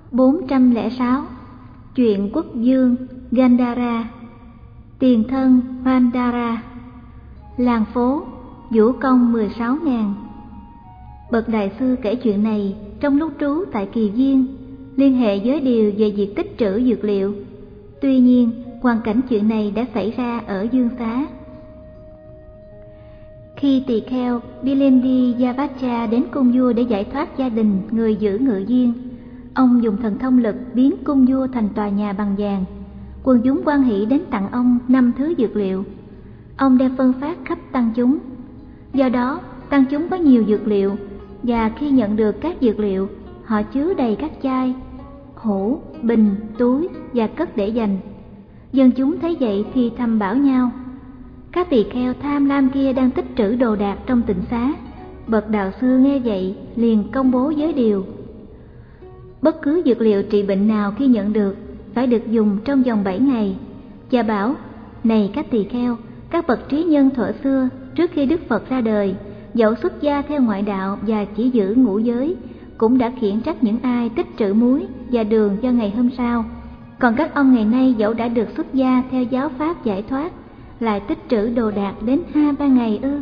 406. Chuyện quốc vương Gandhara, tiền thân Vandara, làng phố vũ công 16.000. Bậc đại sư kể chuyện này trong lúc trú tại Kỳ Viên, liên hệ với điều về việc tích trữ dược liệu. Tuy nhiên, hoàn cảnh chuyện này đã xảy ra ở Dương Xá. Khi tỳ kheo Bilendi Yavacha đến cung vua để giải thoát gia đình người giữ ngự viên, ông dùng thần thông lực biến cung vua thành tòa nhà bằng vàng. Quần chúng hoan hỷ đến tặng ông 5 thứ dược liệu. Ông đem phân phát khắp tăng chúng. Do đó, tăng chúng có nhiều dược liệu, và khi nhận được các dược liệu, họ chứa đầy các chai, hũ, bình, túi và cất để dành. Dân chúng thấy vậy thì thầm bảo nhau: các tỳ kheo tham lam kia đang tích trữ đồ đạc trong tịnh xá. Bậc đạo sư nghe vậy liền công bố giới điều: bất cứ dược liệu trị bệnh nào khi nhận được phải được dùng trong vòng 7 ngày. Và bảo: này các tỳ kheo, các bậc trí nhân thuở xưa, trước khi Đức Phật ra đời, dẫu xuất gia theo ngoại đạo và chỉ giữ ngũ giới, cũng đã khiển trách những ai tích trữ muối và đường cho ngày hôm sau. Còn các ông ngày nay dẫu đã được xuất gia theo giáo pháp giải thoát, lại tích trữ đồ đạc đến 2-3 ngày ư?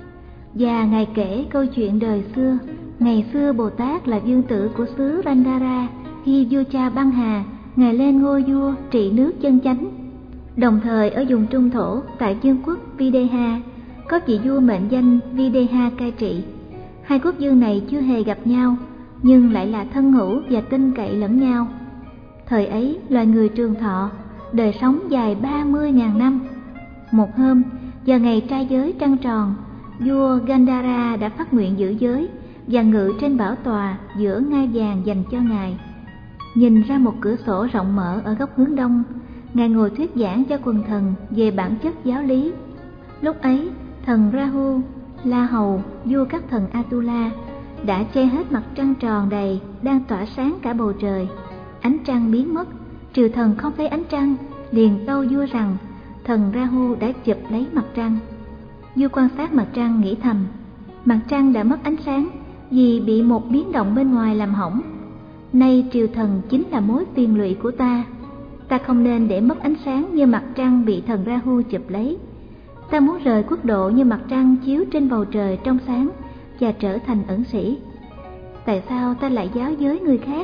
Và Ngài kể câu chuyện đời xưa. Ngày xưa Bồ Tát là vương tử của xứ Randara. Khi vua cha Băng Hà, Ngài lên ngôi vua trị nước chân chánh. Đồng thời ở vùng Trung Thổ tại vương quốc Videha, có vị vua mệnh danh Videha cai trị. Hai quốc vương này chưa hề gặp nhau, nhưng lại là thân hữu và tin cậy lẫn nhau. Thời ấy loài người trường thọ, đời sống dài 30.000 năm. Một hôm, vào ngày trai giới trăng tròn, vua Gandhara đã phát nguyện giữ giới và ngự trên bảo tòa giữa ngai vàng dành cho Ngài. Nhìn ra một cửa sổ rộng mở ở góc hướng đông, Ngài ngồi thuyết giảng cho quần thần về bản chất giáo lý. Lúc ấy, thần Rahu, La Hầu, vua các thần Atula, đã che hết mặt trăng tròn đầy đang tỏa sáng cả bầu trời. Ánh trăng biến mất, triều thần không thấy ánh trăng, liền tâu vua rằng thần Rahu đã chụp lấy mặt trăng. Vua quan sát mặt trăng nghĩ thầm: mặt trăng đã mất ánh sáng vì bị một biến động bên ngoài làm hỏng. Nay triều thần chính là mối phiền lụy của ta. Ta không nên để mất ánh sáng như mặt trăng bị thần Rahu chụp lấy. Ta muốn rời quốc độ như mặt trăng chiếu trên bầu trời trong sáng và trở thành ẩn sĩ. Tại sao ta lại giáo giới người khác?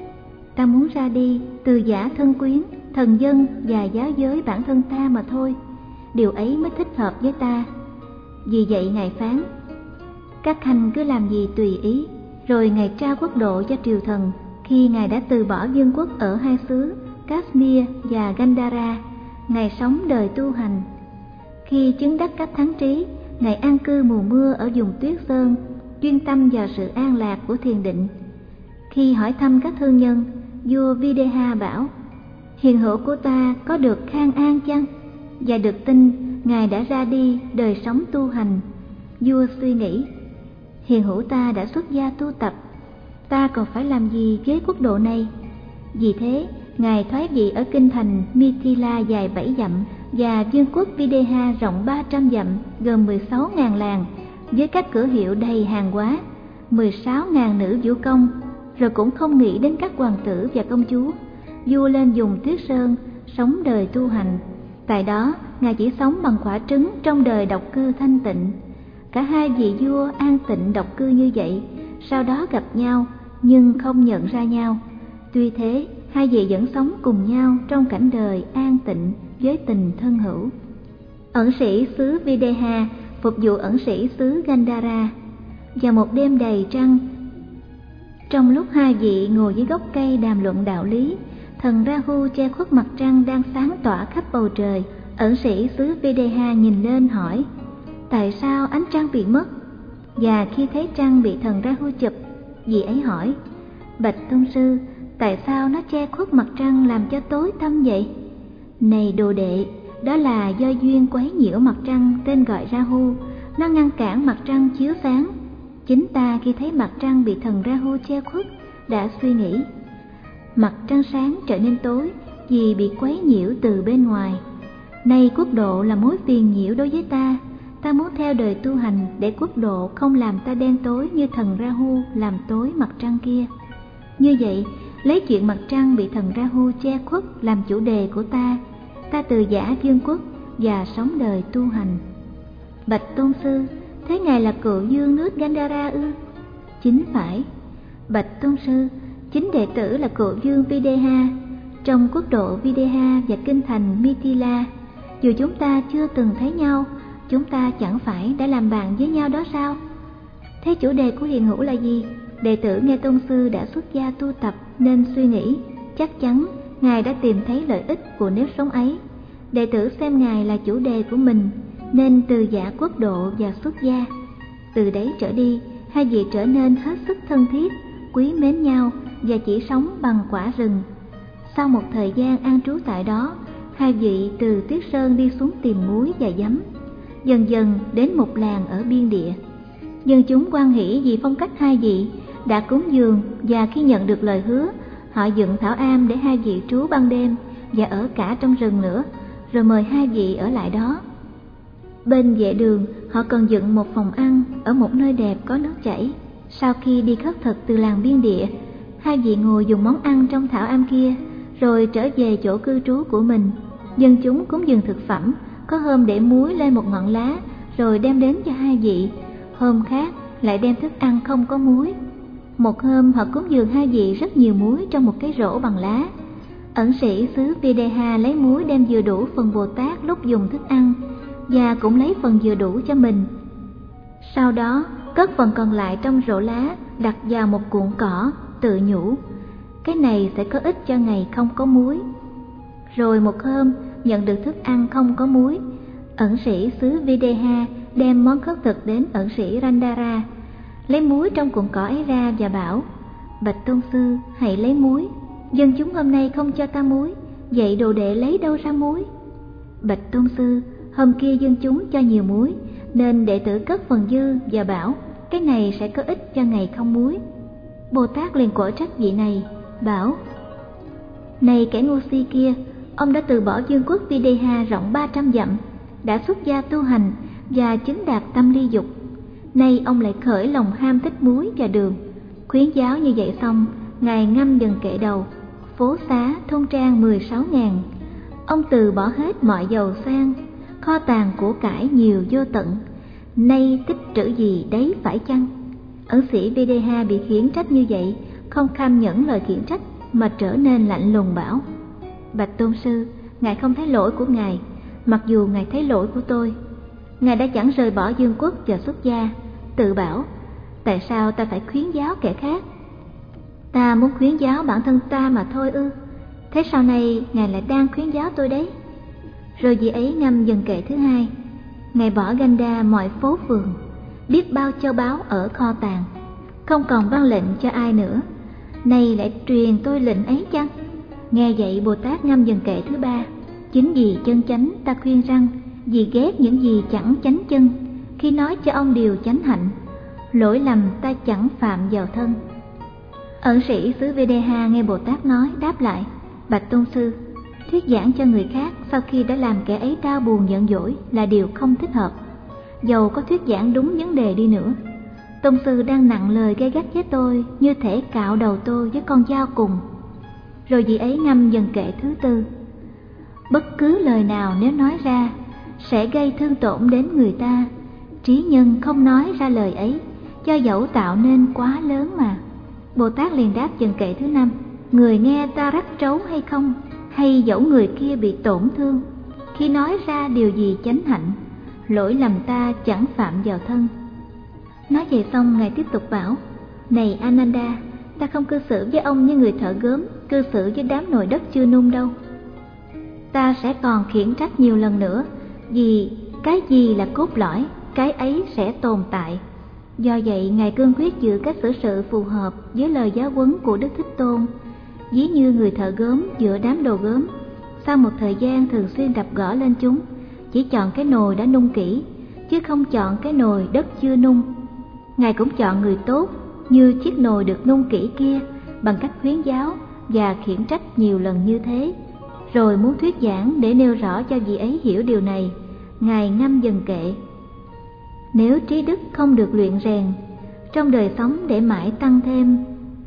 Ta muốn ra đi từ giả thân quyến, thần dân và giáo giới bản thân ta mà thôi. Điều ấy mới thích hợp với ta. Vì vậy Ngài phán: các khanh cứ làm gì tùy ý. Rồi Ngài trao quốc độ cho triều thần khi Ngài đã từ bỏ vương quốc ở hai xứ Kashmir và Gandhara. Ngài sống đời tu hành. Khi chứng đắc các thắng trí, Ngài an cư mùa mưa ở vùng Tuyết Sơn, chuyên tâm vào sự an lạc của thiền định. Khi hỏi thăm các thương nhân, vua Videha bảo: hiền hữu của ta có được khang an chăng? Và được tin Ngài đã ra đi đời sống tu hành. Vua suy nghĩ: hiền hữu ta đã xuất gia tu tập, ta còn phải làm gì với quốc độ này? Vì thế Ngài thoái vị ở kinh thành Mithila dài 7 dặm và vương quốc Videha rộng 300 dặm, gồm 16.000 làng với các cửa hiệu đầy hàng hóa, 16.000 nữ vũ công. Rồi cũng không nghĩ đến các hoàng tử và công chúa. Vua lên vùng Tuyết Sơn sống đời tu hành. Tại đó Ngài chỉ sống bằng quả trứng trong đời độc cư thanh tịnh. Cả hai vị vua an tịnh độc cư như vậy, sau đó gặp nhau nhưng không nhận ra nhau. Tuy thế, hai vị vẫn sống cùng nhau trong cảnh đời an tịnh với tình thân hữu. Ẩn sĩ xứ Videha phục vụ ẩn sĩ xứ Gandhara. Vào một đêm đầy trăng, trong lúc hai vị ngồi dưới gốc cây đàm luận đạo lý, thần Rahu che khuất mặt trăng đang sáng tỏa khắp bầu trời. Ẩn sĩ xứ Videha nhìn lên hỏi: tại sao ánh trăng bị mất? Và khi thấy trăng bị thần Rahu chụp, vị ấy hỏi: bạch tôn sư, tại sao nó che khuất mặt trăng làm cho tối tăm vậy? Này đồ đệ, đó là do duyên quấy nhiễu mặt trăng tên gọi Rahu. Nó ngăn cản mặt trăng chiếu sáng. Chính ta khi thấy mặt trăng bị thần Rahu che khuất đã suy nghĩ: mặt trăng sáng trở nên tối vì bị quấy nhiễu từ bên ngoài. Nay quốc độ là mối phiền nhiễu đối với ta. Ta muốn theo đời tu hành để quốc độ không làm ta đen tối như thần Rahu làm tối mặt trăng kia. Như vậy, lấy chuyện mặt trăng bị thần Rahu che khuất làm chủ đề của ta từ giả dương quốc và sống đời tu hành. Bạch tôn sư, thế ngài là cựu dương nước Gandhara ư? Chính phải. Bạch tôn sư, chính đệ tử là cựu dương Videha trong quốc độ Videha và kinh thành Mithila. Dù chúng ta chưa từng thấy nhau, chúng ta chẳng phải đã làm bạn với nhau đó sao? Thế chủ đề của hiền hữu là gì? Đệ tử nghe tôn sư đã xuất gia tu tập nên suy nghĩ, chắc chắn ngài đã tìm thấy lợi ích của nếp sống ấy. Đệ tử xem ngài là chủ đề của mình nên từ giả quốc độ và xuất gia. Từ đấy trở đi, hai vị trở nên hết sức thân thiết, quý mến nhau và chỉ sống bằng quả rừng. Sau một thời gian an trú tại đó, hai vị từ Tuyết Sơn đi xuống tìm muối và giấm, dần dần đến một làng ở biên địa. Dân chúng hoan hỉ vì phong cách hai vị đã cúng dường, và khi nhận được lời hứa, họ dựng thảo am để hai vị trú ban đêm và ở cả trong rừng nữa, rồi mời hai vị ở lại đó. Bên vệ đường, họ còn dựng một phòng ăn ở một nơi đẹp có nước chảy. Sau khi đi khất thực từ làng biên địa, hai vị ngồi dùng món ăn trong thảo am kia, rồi trở về chỗ cư trú của mình. Dân chúng cúng dường thực phẩm, có hôm để muối lên một ngọn lá rồi đem đến cho hai vị, hôm khác lại đem thức ăn không có muối. Một hôm họ cúng dường hai vị rất nhiều muối trong một cái rổ bằng lá. Ẩn sĩ xứ Videha lấy muối đem vừa đủ phần Bồ Tát lúc dùng thức ăn, và cũng lấy phần vừa đủ cho mình. Sau đó cất phần còn lại trong rổ lá, đặt vào một cuộn cỏ, tự nhủ: cái này sẽ có ích cho ngày không có muối. Rồi một hôm nhận được thức ăn không có muối, ẩn sĩ xứ Videha đem món khất thực đến ẩn sĩ Randara, lấy muối trong cuộn cỏ ấy ra và bảo: bạch tôn sư, hãy lấy muối. Dân chúng hôm nay không cho ta muối, vậy đồ đệ lấy đâu ra muối? Bạch tôn sư, hôm kia dân chúng cho nhiều muối, nên đệ tử cất phần dư và bảo: cái này sẽ có ích cho ngày không muối. Bồ Tát liền quở trách vị này, bảo: này kẻ ngu si kia, ông đã từ bỏ vương quốc Videha rộng 300 dặm, đã xuất gia tu hành và chứng đạt tâm ly dục. Nay ông lại khởi lòng ham thích muối và đường. Khuyến giáo như vậy xong, ngài ngâm dần kệ đầu: phố xá thôn trang 16.000, ông từ bỏ hết mọi giàu sang, kho tàng của cải nhiều vô tận, nay tích trữ gì đấy phải chăng? Ẩn sĩ Videha bị khiển trách như vậy, không kham nhẫn lời khiển trách mà trở nên lạnh lùng bảo: bạch tôn sư, ngài không thấy lỗi của ngài, mặc dù ngài thấy lỗi của tôi. Ngài đã chẳng rời bỏ vương quốc và xuất gia, tự bảo: tại sao ta phải khuyến giáo kẻ khác? Ta muốn khuyến giáo bản thân ta mà thôi ư? Thế sau này ngài lại đang khuyến giáo tôi đấy. Rồi vị ấy ngâm dần kệ thứ hai: ngài bỏ Ganda mọi phố phường, biết bao châu báu ở kho tàng, không còn vâng lệnh cho ai nữa, nay lại truyền tôi lệnh ấy chăng? Nghe vậy Bồ Tát ngâm dần kệ thứ ba: chính vì chân chánh ta khuyên rằng, vì ghét những gì chẳng chánh chân, khi nói cho ông điều chánh hạnh, lỗi lầm ta chẳng phạm vào thân. Ẩn sĩ xứ Videha nghe Bồ Tát nói, đáp lại: bạch tôn sư, thuyết giảng cho người khác sau khi đã làm kẻ ấy đau buồn giận dỗi là điều không thích hợp. Dầu có thuyết giảng đúng vấn đề đi nữa, tôn sư đang nặng lời gay gắt với tôi, như thể cạo đầu tôi với con dao cùng. Rồi vị ấy ngâm dần kệ thứ tư: bất cứ lời nào nếu nói ra sẽ gây thương tổn đến người ta, trí nhân không nói ra lời ấy, cho dẫu tạo nên quá lớn mà. Bồ Tát liền đáp dần kệ thứ năm: người nghe ta rắc trấu hay không, hay dẫu người kia bị tổn thương, khi nói ra điều gì chánh hạnh, lỗi lầm ta chẳng phạm vào thân. Nói vậy xong, ngài tiếp tục bảo: này Ananda, ta không cư xử với ông như người thợ gốm cư xử với đám nồi đất chưa nung đâu. Ta sẽ còn khiển trách nhiều lần nữa, vì cái gì là cốt lõi, cái ấy sẽ tồn tại. Do vậy ngài cương quyết giữ cách xử sự phù hợp với lời giáo huấn của Đức Thích Tôn, ví như người thợ gốm giữa đám đồ gốm. Sau một thời gian thường xuyên đập gõ lên chúng, chỉ chọn cái nồi đã nung kỹ, chứ không chọn cái nồi đất chưa nung. Ngài cũng chọn người tốt như chiếc nồi được nung kỹ kia, bằng cách khuyến giáo và khiển trách nhiều lần như thế. Rồi muốn thuyết giảng để nêu rõ cho vị ấy hiểu điều này, ngài ngâm dần kệ: nếu trí đức không được luyện rèn trong đời sống để mãi tăng thêm,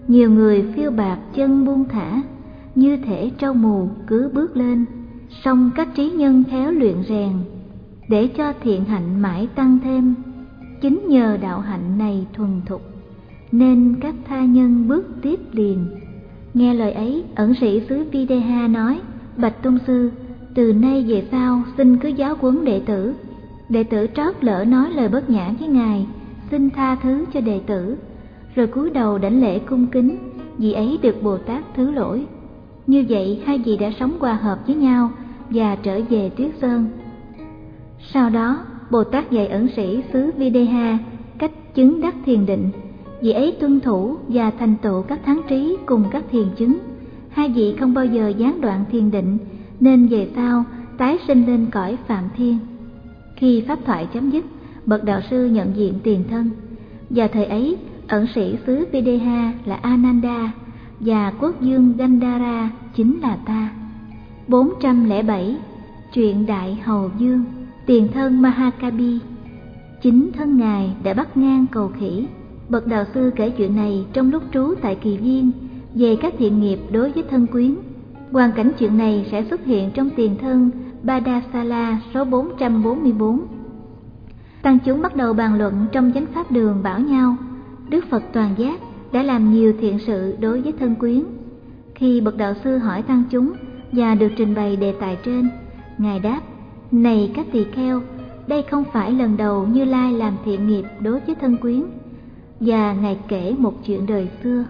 Nhiều người phiêu bạt chân buông thả, như thể trâu mù cứ bước lên. Song các trí nhân khéo luyện rèn, để cho thiện hạnh mãi tăng thêm. Chính nhờ đạo hạnh này thuần thục, nên các tha nhân bước tiếp liền. Nghe lời ấy, ẩn sĩ xứ Videha nói: Bạch tôn sư, từ nay về sau xin cứ giáo huấn đệ tử. Đệ tử trót lỡ nói lời bất nhã với ngài, xin tha thứ cho đệ tử. Rồi cúi đầu đảnh lễ cung kính, vì ấy được Bồ Tát thứ lỗi. Như vậy hai vị đã sống hòa hợp với nhau và trở về Tuyết Sơn. Sau đó Bồ Tát dạy ẩn sĩ xứ Videha cách chứng đắc thiền định. Vị ấy tuân thủ và thành tựu các thắng trí cùng các thiền chứng. Hai vị không bao giờ gián đoạn thiền định, nên về sau tái sinh lên cõi Phạm Thiên. Khi pháp thoại chấm dứt, bậc đạo sư nhận diện tiền thân. Vào thời ấy, ẩn sĩ xứ Videha là Ananda và quốc vương Gandhara chính là ta. 407. Chuyện Đại Hầu Vương. Tiền thân Mahakabi, chính thân ngài đã bắt ngang cầu khỉ. Bậc đạo sư kể chuyện này trong lúc trú tại Kỳ Viên về các thiện nghiệp đối với thân quyến. Hoàn cảnh chuyện này sẽ xuất hiện trong tiền thân Padasala số 444. Tăng chúng bắt đầu bàn luận trong chánh pháp đường, bảo nhau: Đức Phật Toàn Giác đã làm nhiều thiện sự đối với thân quyến. Khi bậc đạo sư hỏi tăng chúng và được trình bày đề tài trên, ngài đáp: Này các tỳ kheo, đây không phải lần đầu Như Lai làm thiện nghiệp đối với thân quyến. Và ngài kể một chuyện đời xưa.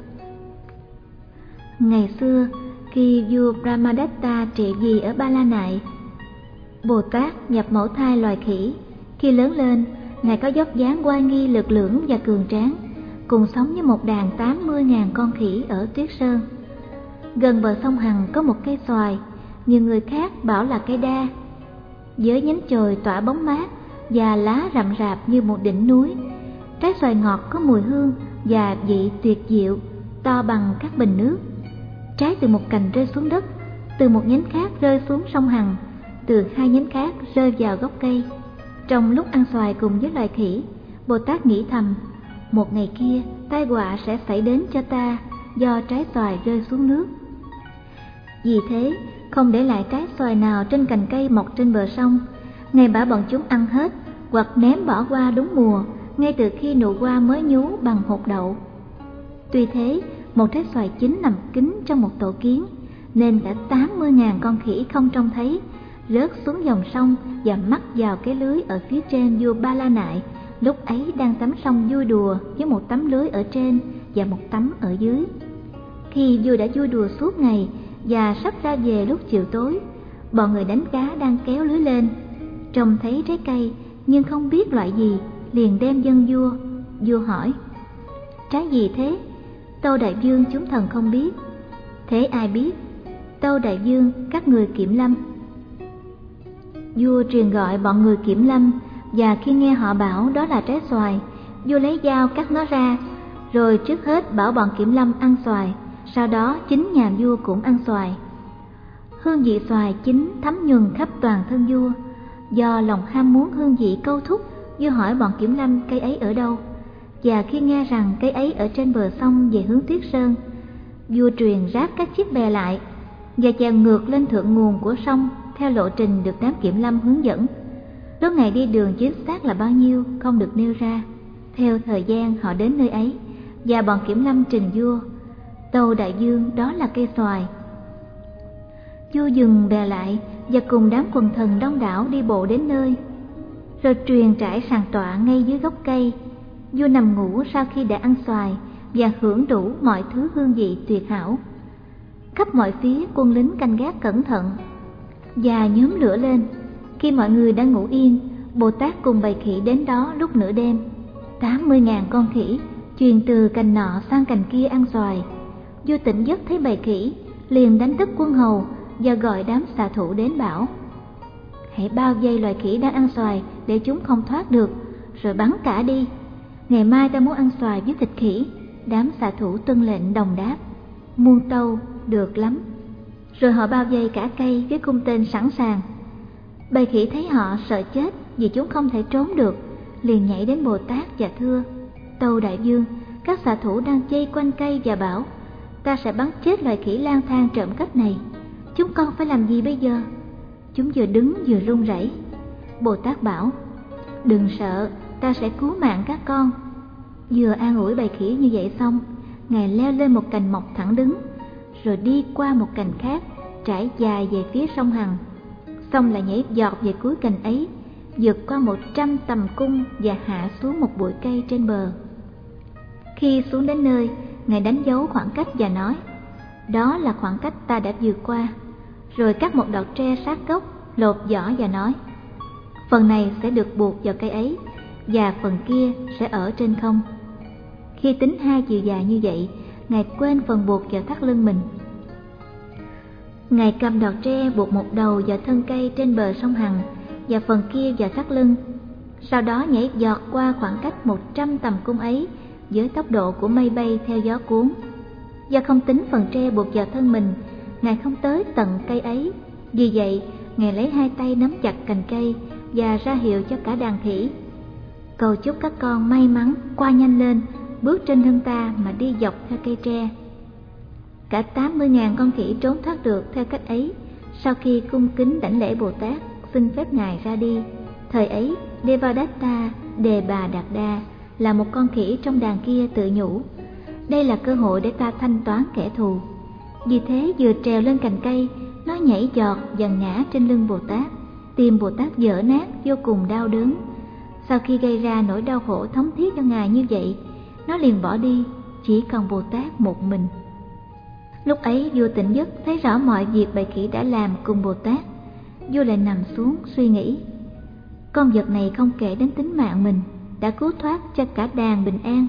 Ngày xưa, khi vua Brahmadatta trị vì ở Ba La Nại, Bồ Tát nhập mẫu thai loài khỉ. Khi lớn lên, ngài có dốc dáng oai nghi lực lưỡng và cường tráng, cùng sống với một đàn 80.000 con khỉ ở Tuyết Sơn. Gần bờ sông Hằng có một cây xoài, nhiều người khác bảo là cây đa, với nhánh chồi tỏa bóng mát và lá rậm rạp như một đỉnh núi. Trái xoài ngọt có mùi hương và vị tuyệt diệu, to bằng các bình nước. Trái từ một cành rơi xuống đất, từ một nhánh khác rơi xuống sông Hằng, từ hai nhánh khác rơi vào gốc cây. Trong lúc ăn xoài cùng với loài khỉ, Bồ Tát nghĩ thầm: một ngày kia tai họa sẽ xảy đến cho ta do trái xoài rơi xuống nước. Vì thế, không để lại trái xoài nào trên cành cây mọc trên bờ sông, ngài bảo bọn chúng ăn hết hoặc ném bỏ qua đúng mùa, ngay từ khi nụ hoa mới nhú bằng hột đậu. Tuy thế, một trái xoài chín nằm kín trong một tổ kiến, nên cả 80.000 con khỉ không trông thấy, rớt xuống dòng sông và mắc vào cái lưới ở phía trên vua Ba La Nại, lúc ấy đang tắm sông vui đùa với một tấm lưới ở trên và một tấm ở dưới. Khi vua đã vui đùa suốt ngày và sắp ra về lúc chiều tối, bọn người đánh cá đang kéo lưới lên, trông thấy trái cây nhưng không biết loại gì, liền đem dâng vua. Vua hỏi: Trái gì thế? Tâu đại vương, chúng thần không biết. Thế ai biết? Tâu đại vương, các người kiểm lâm. Vua truyền gọi bọn người kiểm lâm, và khi nghe họ bảo đó là trái xoài, vua lấy dao cắt nó ra, rồi trước hết bảo bọn kiểm lâm ăn xoài, sau đó chính nhà vua cũng ăn xoài. Hương vị xoài chín thấm nhuần khắp toàn thân vua. Do lòng ham muốn hương vị câu thúc, vua hỏi bọn kiểm lâm cây ấy ở đâu, và khi nghe rằng cây ấy ở trên bờ sông về hướng Tuyết Sơn, vua truyền ráp các chiếc bè lại và chèo ngược lên thượng nguồn của sông theo lộ trình được đám kiểm lâm hướng dẫn. Số ngày đi đường chính xác là bao nhiêu không được nêu ra. Theo thời gian họ đến nơi ấy, và bọn kiểm lâm trình vua: Tâu đại vương, đó là cây xoài. Vua dừng bè lại và cùng đám quần thần đông đảo đi bộ đến nơi, rồi truyền trải sàn tọa ngay dưới gốc cây. Vua nằm ngủ sau khi đã ăn xoài và hưởng đủ mọi thứ hương vị tuyệt hảo. Khắp mọi phía quân lính canh gác cẩn thận và nhóm lửa lên. Khi mọi người đang ngủ yên, Bồ Tát cùng bầy khỉ đến đó lúc nửa đêm. 80.000 con khỉ truyền từ cành nọ sang cành kia ăn xoài. Vua tỉnh giấc thấy bầy khỉ, liền đánh thức quân hầu và gọi đám xạ thủ đến bảo: Hãy bao vây loài khỉ đang ăn xoài để chúng không thoát được, rồi bắn cả đi. Ngày mai ta muốn ăn xoài với thịt khỉ. Đám xạ thủ tuân lệnh đồng đáp: Muôn tâu, được lắm. Rồi họ bao vây cả cây với cung tên sẵn sàng. Bầy khỉ thấy họ sợ chết vì chúng không thể trốn được, liền nhảy đến Bồ Tát và thưa: Tâu đại vương, các xạ thủ đang vây quanh cây và bảo: ta sẽ bắn chết loài khỉ lang thang trộm cắp này. Chúng con phải làm gì bây giờ? Chúng vừa đứng vừa run rẩy. Bồ Tát bảo: đừng sợ, ta sẽ cứu mạng các con. Vừa an ủi bầy khỉ như vậy xong, Ngài leo lên một cành mọc thẳng đứng, rồi đi qua một cành khác trải dài về phía sông Hằng, xong lại nhảy giọt về cuối cành ấy, vượt qua 100 tầm cung và hạ xuống một bụi cây trên bờ. Khi xuống đến nơi, Ngài đánh dấu khoảng cách và nói: đó là khoảng cách ta đã vượt qua. Rồi cắt một đọt tre sát gốc, lột vỏ và nói: phần này sẽ được buộc vào cây ấy, và phần kia sẽ ở trên không. Khi tính 2 chiều dài như vậy, Ngài quên phần buộc vào thắt lưng mình. Ngài cầm đọt tre buộc một đầu vào thân cây trên bờ sông Hằng và phần kia vào thắt lưng. Sau đó nhảy giọt qua khoảng cách 100 tầm cung ấy với tốc độ của mây bay theo gió cuốn. Do không tính phần tre buộc vào thân mình, Ngài không tới tận cây ấy. Vì vậy, Ngài lấy 2 tay nắm chặt cành cây và ra hiệu cho cả đàn khỉ: cầu chúc các con may mắn qua nhanh lên, bước trên thân ta mà đi dọc theo cây tre. Cả 80.000 con khỉ trốn thoát được theo cách ấy sau khi cung kính đảnh lễ Bồ Tát, xin phép Ngài ra đi. Thời ấy, Devadatta Đề Bà Đạt Đa là một con khỉ trong đàn kia tự nhủ: đây là cơ hội để ta thanh toán kẻ thù. Vì thế vừa trèo lên cành cây, nó nhảy giọt và ngã trên lưng Bồ Tát. Tim Bồ Tát vỡ nát vô cùng đau đớn. Sau khi gây ra nỗi đau khổ thống thiết cho Ngài như vậy, nó liền bỏ đi, chỉ còn Bồ Tát một mình. Lúc ấy vua tỉnh giấc thấy rõ mọi việc bầy khỉ đã làm cùng Bồ Tát. Vua lại nằm xuống suy nghĩ: con vật này không kể đến tính mạng mình, đã cứu thoát cho cả đàn bình an.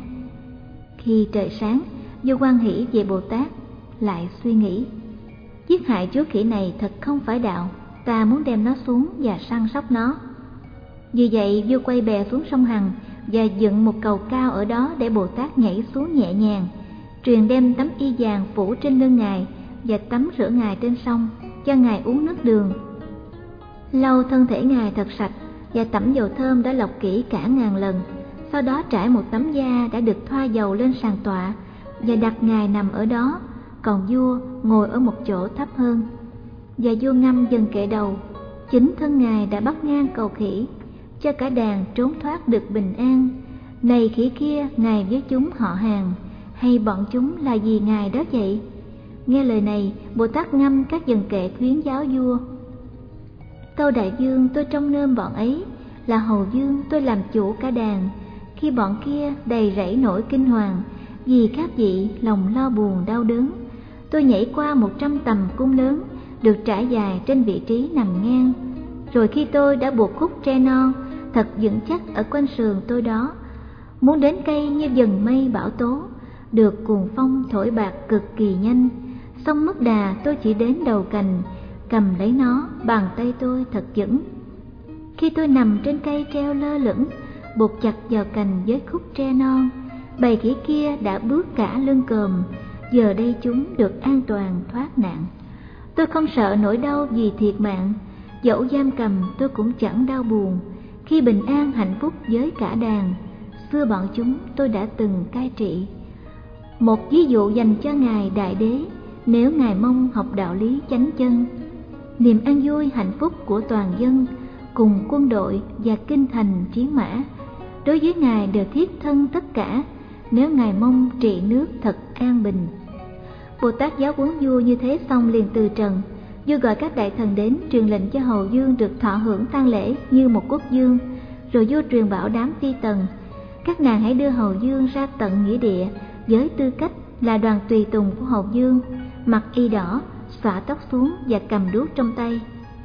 Khi trời sáng, vua hoan hỉ về Bồ Tát, lại suy nghĩ: giết hại chú khỉ này thật không phải đạo, ta muốn đem nó xuống và săn sóc nó. Vì vậy vua quay bè xuống sông Hằng và dựng một cầu cao ở đó để Bồ Tát nhảy xuống nhẹ nhàng, truyền đem tấm y vàng phủ trên lưng Ngài và tắm rửa Ngài trên sông, cho Ngài uống nước đường. Lau thân thể Ngài thật sạch và tẩm dầu thơm đã lọc kỹ cả ngàn lần. Sau đó trải một tấm da đã được thoa dầu lên sàn tọa và đặt Ngài nằm ở đó, còn vua ngồi ở một chỗ thấp hơn. Và vua ngâm dần kệ đầu: chính thân Ngài đã bắt ngang cầu khỉ, cho cả đàn trốn thoát được bình an. Này khỉ kia, Ngài với chúng họ hàng, hay bọn chúng là gì Ngài đó vậy? Nghe lời này, Bồ Tát ngâm các dần kệ khuyến giáo vua: Tâu đại vương, tôi trông nom bọn ấy, là hầu vương tôi làm chủ cả đàn. Khi bọn kia đầy rẫy nỗi kinh hoàng, vì các vị lòng lo buồn đau đớn, tôi nhảy qua 100 tầm cung lớn, được trải dài trên vị trí nằm ngang. Rồi khi tôi đã buộc khúc tre non thật vững chắc ở quanh sườn tôi đó, muốn đến cây như dần mây bão tố, được cuồng phong thổi bạc cực kỳ nhanh. Xong mất đà, tôi chỉ đến đầu cành, cầm lấy nó, bàn tay tôi thật vững. Khi tôi nằm trên cây treo lơ lửng, buộc chặt vào cành với khúc tre non, bầy khỉ kia đã bước cả lưng còm. Giờ đây chúng được an toàn thoát nạn. Tôi không sợ nỗi đau vì thiệt mạng, dẫu giam cầm tôi cũng chẳng đau buồn, khi bình an hạnh phúc với cả đàn. Xưa bọn chúng tôi đã từng cai trị. Một ví dụ dành cho Ngài Đại Đế, nếu Ngài mong học đạo lý chánh chân. Niềm an vui hạnh phúc của toàn dân, cùng quân đội và kinh thành chiến mã, đối với Ngài đều thiết thân tất cả, nếu Ngài mong trị nước thật an bình. Bồ Tát giáo huấn vua như thế xong liền từ trần. Vua gọi các đại thần đến, truyền lệnh cho hầu vương được thọ hưởng tang lễ như một quốc vương. Rồi vua truyền bảo đám phi tần: các nàng hãy đưa hầu vương ra tận nghĩa địa với tư cách là đoàn tùy tùng của hầu vương, mặc y đỏ, xõa tóc xuống và cầm đuốc trong tay.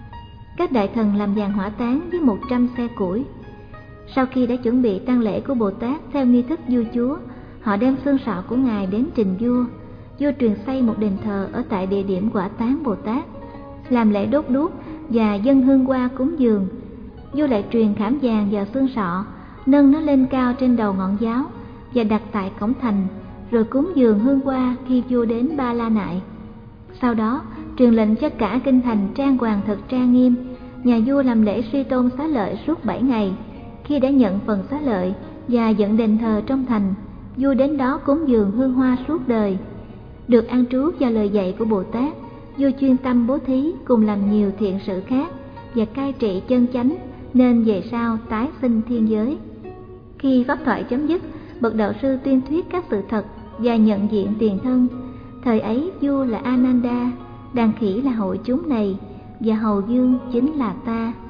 Các đại thần làm giàn hỏa táng với 100 xe củi. Sau khi đã chuẩn bị tang lễ của Bồ Tát theo nghi thức vua chúa, họ đem xương sọ của Ngài đến trình vua. Vua truyền xây một đền thờ ở tại địa điểm hỏa táng Bồ Tát, làm lễ đốt đuốc và dâng hương hoa cúng dường. Vua lại truyền khảm vàng vào xương sọ, nâng nó lên cao trên đầu ngọn giáo và đặt tại cổng thành, rồi cúng dường hương hoa khi vua đến Ba La Nại. Sau đó truyền lệnh cho cả kinh thành trang hoàng thật trang nghiêm. Nhà vua làm lễ suy tôn xá lợi suốt 7 ngày. Khi đã nhận phần xá lợi và dựng đền thờ trong thành, vua đến đó cúng dường hương hoa suốt đời. Được an trú vào lời dạy của Bồ Tát, vua chuyên tâm bố thí cùng làm nhiều thiện sự khác và cai trị chân chánh, nên về sau tái sinh thiên giới. Khi pháp thoại chấm dứt, bậc đạo sư tuyên thuyết các sự thật và nhận diện tiền thân. Thời ấy vua là Ananda, đàn khỉ là hội chúng này, và hầu dương chính là ta.